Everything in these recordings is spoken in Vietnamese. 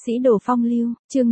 Sĩ đồ phong lưu, chương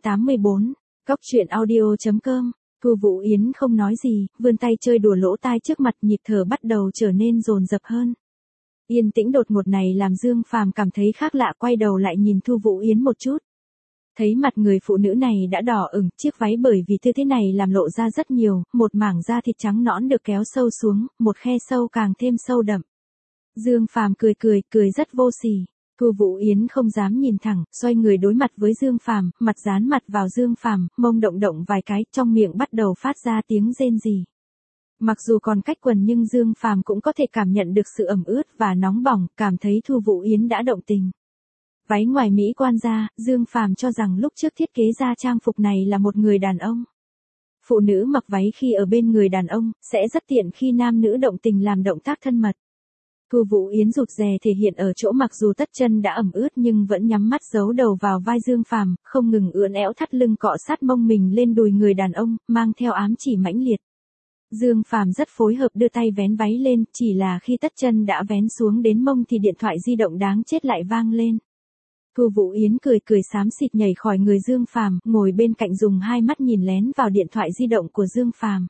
584, Cóc truyện audio.com. Thu Vũ Yến không nói gì, vươn tay chơi đùa lỗ tai trước mặt, nhịp thở bắt đầu trở nên dồn dập hơn. Yên tĩnh đột ngột này làm Dương Phàm cảm thấy khác lạ, quay đầu lại nhìn Thu Vũ Yến một chút. Thấy mặt người phụ nữ này đã đỏ ửng, chiếc váy bởi vì tư thế này làm lộ ra rất nhiều, một mảng da thịt trắng nõn được kéo sâu xuống, một khe sâu càng thêm sâu đậm. Dương Phàm cười rất vô sỉ. Thu Vũ Yến không dám nhìn thẳng, xoay người đối mặt với Dương Phàm, mặt dán mặt vào Dương Phàm, mông động động vài cái, trong miệng bắt đầu phát ra tiếng rên rỉ. Mặc dù còn cách quần nhưng Dương Phàm cũng có thể cảm nhận được sự ẩm ướt và nóng bỏng, cảm thấy Thu Vũ Yến đã động tình. Váy ngoài mỹ quan ra, Dương Phàm cho rằng lúc trước thiết kế ra trang phục này là một người đàn ông. Phụ nữ mặc váy khi ở bên người đàn ông, sẽ rất tiện khi nam nữ động tình làm động tác thân mật. Thu Vũ Yến rụt rè thể hiện ở chỗ mặc dù tất chân đã ẩm ướt nhưng vẫn nhắm mắt giấu đầu vào vai Dương Phàm, không ngừng ưỡn éo thắt lưng cọ sát mông mình lên đùi người đàn ông, mang theo ám chỉ mãnh liệt. Dương Phàm rất phối hợp đưa tay vén váy lên, chỉ là khi tất chân đã vén xuống đến mông thì điện thoại di động đáng chết lại vang lên. Thu Vũ Yến cười xám xịt nhảy khỏi người Dương Phàm, ngồi bên cạnh dùng hai mắt nhìn lén vào điện thoại di động của Dương Phàm.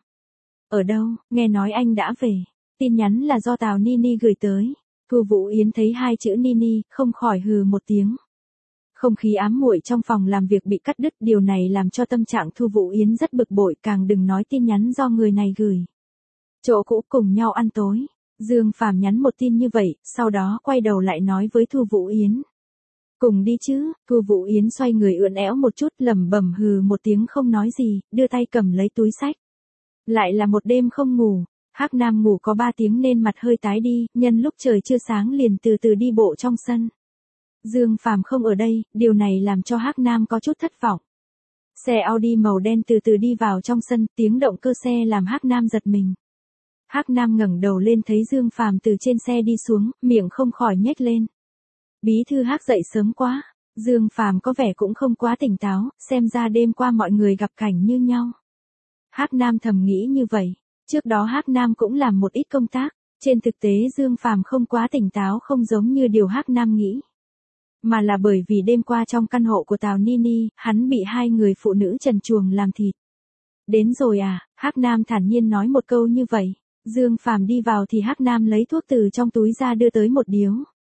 Ở đâu, nghe nói anh đã về. Tin nhắn là do Tào Nini gửi tới. Thu Vũ Yến thấy hai chữ Nini, không khỏi hừ một tiếng. Không khí ám muội trong phòng làm việc bị cắt đứt, điều này làm cho tâm trạng Thu Vũ Yến rất bực bội, càng đừng nói tin nhắn do người này gửi. Chỗ cũ cùng nhau ăn tối. Dương Phàm nhắn một tin như vậy, sau đó quay đầu lại nói với Thu Vũ Yến. Cùng đi chứ. Thu Vũ Yến xoay người ưỡn éo một chút, lẩm bẩm hừ một tiếng không nói gì, đưa tay cầm lấy túi xách. Lại là một đêm không ngủ. Hắc Nam ngủ có 3 tiếng nên mặt hơi tái đi, nhân lúc trời chưa sáng liền từ từ đi bộ trong sân. Dương Phàm không ở đây, điều này làm cho Hắc Nam có chút thất vọng. Xe Audi màu đen từ từ đi vào trong sân, tiếng động cơ xe làm Hắc Nam giật mình. Hắc Nam ngẩng đầu lên thấy Dương Phàm từ trên xe đi xuống, miệng không khỏi nhếch lên. Bí thư Hắc dậy sớm quá. Dương Phàm có vẻ cũng không quá tỉnh táo, xem ra đêm qua mọi người gặp cảnh như nhau. Hắc Nam thầm nghĩ như vậy. Trước đó Hắc Nam cũng làm một ít công tác, trên thực tế Dương Phàm không quá tỉnh táo, không giống như điều Hắc Nam nghĩ. Mà là bởi vì đêm qua trong căn hộ của Tào Nini, hắn bị hai người phụ nữ trần truồng làm thịt. Đến rồi à, Hắc Nam thản nhiên nói một câu như vậy. Dương Phàm đi vào thì Hắc Nam lấy thuốc từ trong túi ra đưa tới một điếu.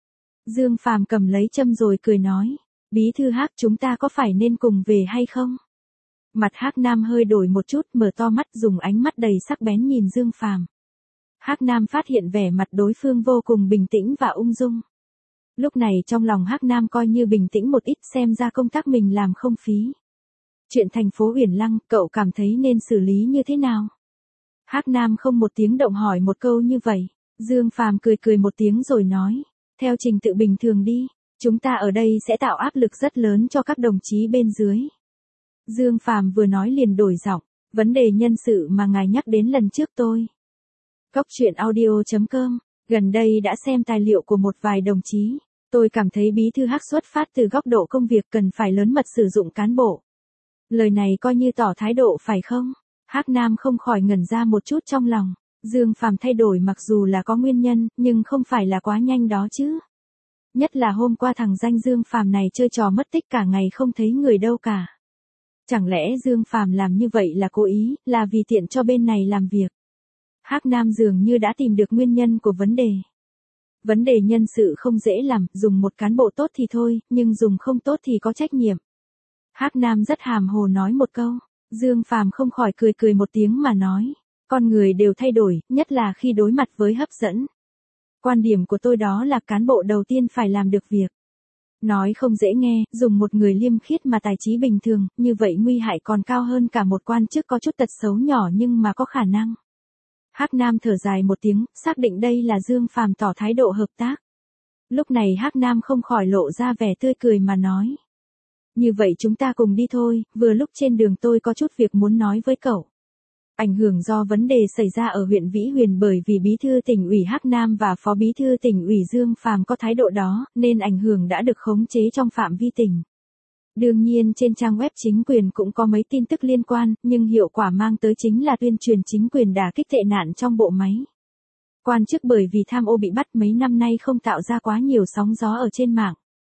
Dương Phàm cầm lấy châm rồi cười nói, bí thư Hắc, chúng ta có phải nên cùng về hay không? Mặt Hắc Nam hơi đổi một chút, mở to mắt dùng ánh mắt đầy sắc bén nhìn Dương Phàm. Hắc Nam phát hiện vẻ mặt đối phương vô cùng bình tĩnh và ung dung. Lúc này trong lòng Hắc Nam coi như bình tĩnh một ít, xem ra công tác mình làm không phí. Chuyện thành phố Uyển Lăng, cậu cảm thấy nên xử lý như thế nào? Hắc Nam không một tiếng động hỏi một câu như vậy. Dương Phàm cười một tiếng rồi nói, theo trình tự bình thường đi, chúng ta ở đây sẽ tạo áp lực rất lớn cho các đồng chí bên dưới. Dương Phàm vừa nói liền đổi giọng, vấn đề nhân sự mà ngài nhắc đến lần trước tôi. Cóc truyện audio.com, gần đây đã xem tài liệu của một vài đồng chí, tôi cảm thấy bí thư Hắc xuất phát từ góc độ công việc cần phải lớn mật sử dụng cán bộ. Lời này coi như tỏ thái độ phải không? Hắc Nam không khỏi ngẩn ra một chút trong lòng, Dương Phàm thay đổi mặc dù là có nguyên nhân, nhưng không phải là quá nhanh đó chứ. Nhất là hôm qua thằng danh Dương Phàm này chơi trò mất tích cả ngày không thấy người đâu cả. Chẳng lẽ Dương Phàm làm như vậy là cố ý, là vì tiện cho bên này làm việc? Hắc Nam dường như đã tìm được nguyên nhân của vấn đề. Vấn đề nhân sự không dễ làm, dùng một cán bộ tốt thì thôi, nhưng dùng không tốt thì có trách nhiệm. Hắc Nam rất hàm hồ nói một câu, Dương Phàm không khỏi cười một tiếng mà nói, con người đều thay đổi, nhất là khi đối mặt với hấp dẫn. Quan điểm của tôi đó là cán bộ đầu tiên phải làm được việc. Nói không dễ nghe, dùng một người liêm khiết mà tài trí bình thường, như vậy nguy hại còn cao hơn cả một quan chức có chút tật xấu nhỏ nhưng mà có khả năng. Hắc Nam thở dài một tiếng, xác định đây là Dương Phàm tỏ thái độ hợp tác. Lúc này Hắc Nam không khỏi lộ ra vẻ tươi cười mà nói. Như vậy chúng ta cùng đi thôi, vừa lúc trên đường tôi có chút việc muốn nói với cậu. Ảnh hưởng do vấn đề xảy ra ở huyện Vĩ Huyền bởi vì bí thư tỉnh ủy Hắc Nam và phó bí thư tỉnh ủy Dương Phàm có thái độ đó, nên ảnh hưởng đã được khống chế trong phạm vi tỉnh. Đương nhiên trên trang web chính quyền cũng có mấy tin tức liên quan, nhưng hiệu quả mang tới chính là tuyên truyền chính quyền đả kích tệ nạn trong bộ máy. Quan chức bởi vì tham ô bị bắt mấy năm nay không tạo ra quá nhiều sóng gió ở trên mạng.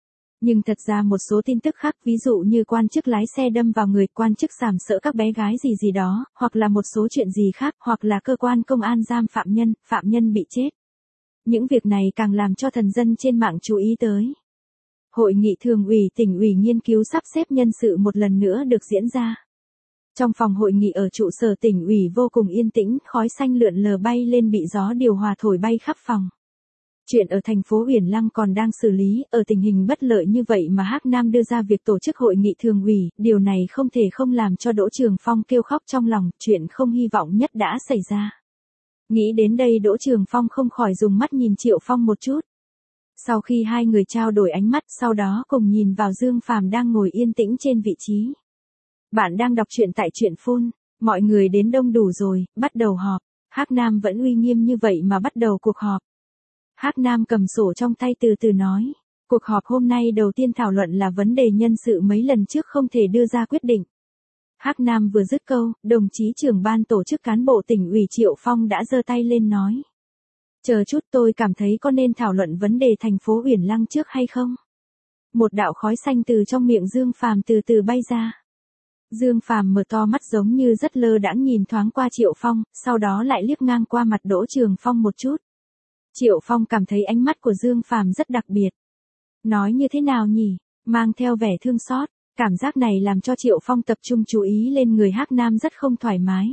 Nhưng thật ra một số tin tức khác, ví dụ như quan chức lái xe đâm vào người, quan chức sàm sỡ các bé gái gì gì đó, hoặc là một số chuyện gì khác, hoặc là cơ quan công an giam phạm nhân bị chết. Những việc này càng làm cho thần dân trên mạng chú ý tới. Hội nghị thường ủy tỉnh ủy nghiên cứu sắp xếp nhân sự một lần nữa được diễn ra. Trong phòng hội nghị ở trụ sở tỉnh ủy vô cùng yên tĩnh, khói xanh lượn lờ bay lên bị gió điều hòa thổi bay khắp phòng. Chuyện ở thành phố Uyển Lăng còn đang xử lý, ở tình hình bất lợi như vậy mà Hắc Nam đưa ra việc tổ chức hội nghị thường ủy, điều này không thể không làm cho Đỗ Trường Phong kêu khóc trong lòng, chuyện không hy vọng nhất đã xảy ra. Nghĩ đến đây Đỗ Trường Phong không khỏi dùng mắt nhìn Triệu Phong một chút. Sau khi hai người trao đổi ánh mắt, sau đó cùng nhìn vào Dương Phàm đang ngồi yên tĩnh trên vị trí. Bạn đang đọc truyện tại truyện phone, mọi người đến đông đủ rồi, bắt đầu họp. Hắc Nam vẫn uy nghiêm như vậy mà bắt đầu cuộc họp. Hắc Nam cầm sổ trong tay từ từ nói, cuộc họp hôm nay đầu tiên thảo luận là vấn đề nhân sự mấy lần trước không thể đưa ra quyết định. Hắc Nam vừa dứt câu, đồng chí trưởng ban tổ chức cán bộ tỉnh ủy Triệu Phong đã giơ tay lên nói. Chờ chút, tôi cảm thấy có nên thảo luận vấn đề thành phố Uyển Lăng trước hay không? Một đạo khói xanh từ trong miệng Dương Phàm từ từ bay ra. Dương Phàm mở to mắt giống như rất lơ đãng nhìn thoáng qua Triệu Phong, sau đó lại liếc ngang qua mặt Đỗ Trường Phong một chút. Triệu Phong cảm thấy ánh mắt của Dương Phàm rất đặc biệt. Nói như thế nào nhỉ? Mang theo vẻ thương xót. Cảm giác này làm cho Triệu Phong tập trung chú ý lên người Hắc Nam rất không thoải mái.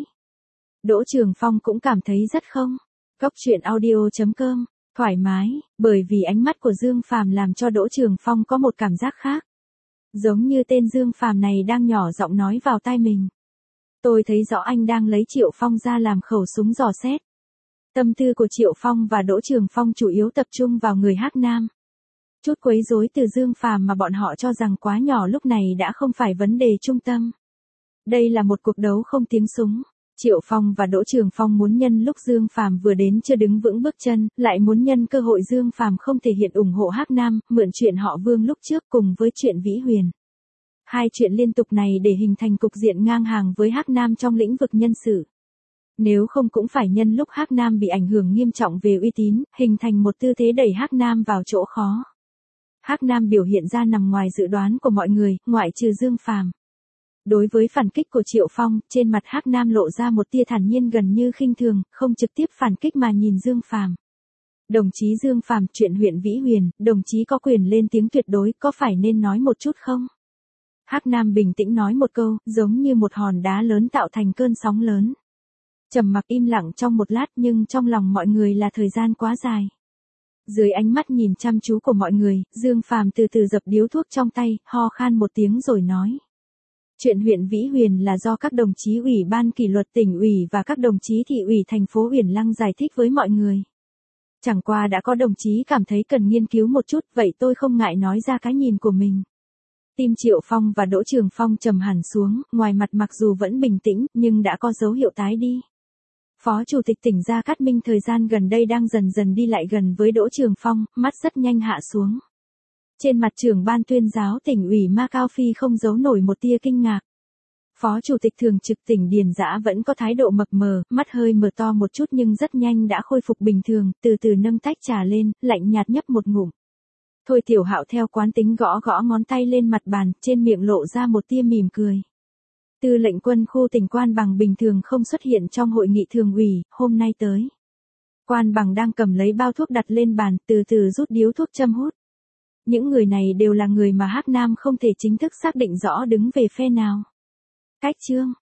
Đỗ Trường Phong cũng cảm thấy rất không. Cốc truyện audio.com, thoải mái, bởi vì ánh mắt của Dương Phàm làm cho Đỗ Trường Phong có một cảm giác khác. Giống như tên Dương Phàm này đang nhỏ giọng nói vào tai mình. Tôi thấy rõ anh đang lấy Triệu Phong ra làm khẩu súng dò xét. Tâm tư của Triệu Phong và Đỗ Trường Phong chủ yếu tập trung vào người Hắc Nam. Chút quấy rối từ Dương Phàm mà bọn họ cho rằng quá nhỏ lúc này đã không phải vấn đề trung tâm. Đây là một cuộc đấu không tiếng súng. Triệu Phong và Đỗ Trường Phong muốn nhân lúc Dương Phàm vừa đến chưa đứng vững bước chân, lại muốn nhân cơ hội Dương Phàm không thể hiện ủng hộ Hắc Nam, mượn chuyện họ Vương lúc trước cùng với chuyện Vĩ Huyền. Hai chuyện liên tục này để hình thành cục diện ngang hàng với Hắc Nam trong lĩnh vực nhân sự. Nếu không cũng phải nhân lúc Hắc Nam bị ảnh hưởng nghiêm trọng về uy tín, hình thành một tư thế đẩy Hắc Nam vào chỗ khó. Hắc Nam biểu hiện ra nằm ngoài dự đoán của mọi người, ngoại trừ Dương Phàm. Đối với phản kích của Triệu Phong, trên mặt Hắc Nam lộ ra một tia thản nhiên gần như khinh thường, không trực tiếp phản kích mà nhìn Dương Phàm. Đồng chí Dương Phàm, chuyện huyện Vĩ Huyền, đồng chí có quyền lên tiếng tuyệt đối, có phải nên nói một chút không? Hắc Nam bình tĩnh nói một câu, giống như một hòn đá lớn tạo thành cơn sóng lớn. Trầm mặc im lặng trong một lát nhưng trong lòng mọi người là thời gian quá dài. Dưới ánh mắt nhìn chăm chú của mọi người, Dương Phàm từ từ dập điếu thuốc trong tay, ho khan một tiếng rồi nói. Chuyện huyện Vĩ Huyền là do các đồng chí ủy ban kỷ luật tỉnh ủy và các đồng chí thị ủy thành phố Uyển Lăng giải thích với mọi người. Chẳng qua đã có đồng chí cảm thấy cần nghiên cứu một chút, vậy tôi không ngại nói ra cái nhìn của mình. Tim Triệu Phong và Đỗ Trường Phong trầm hẳn xuống, ngoài mặt mặc dù vẫn bình tĩnh, nhưng đã có dấu hiệu tái đi. Phó Chủ tịch tỉnh Gia Cát Minh thời gian gần đây đang dần dần đi lại gần với Đỗ Trường Phong, mắt rất nhanh hạ xuống. Trên mặt trưởng ban tuyên giáo tỉnh ủy Ma Cao Phi không giấu nổi một tia kinh ngạc. Phó Chủ tịch thường trực tỉnh Điền Dã vẫn có thái độ mập mờ, mắt hơi mở to một chút nhưng rất nhanh đã khôi phục bình thường, từ từ nâng tách trà lên, lạnh nhạt nhấp một ngụm. Thôi Tiểu Hạo theo quán tính gõ gõ ngón tay lên mặt bàn, trên miệng lộ ra một tia mỉm cười. Tư lệnh quân khu tỉnh Quan Bằng bình thường không xuất hiện trong hội nghị thường ủy, hôm nay tới. Quan Bằng đang cầm lấy bao thuốc đặt lên bàn, từ từ rút điếu thuốc châm hút. Những người này đều là người mà Hắc Nam không thể chính thức xác định rõ đứng về phe nào. Cách chương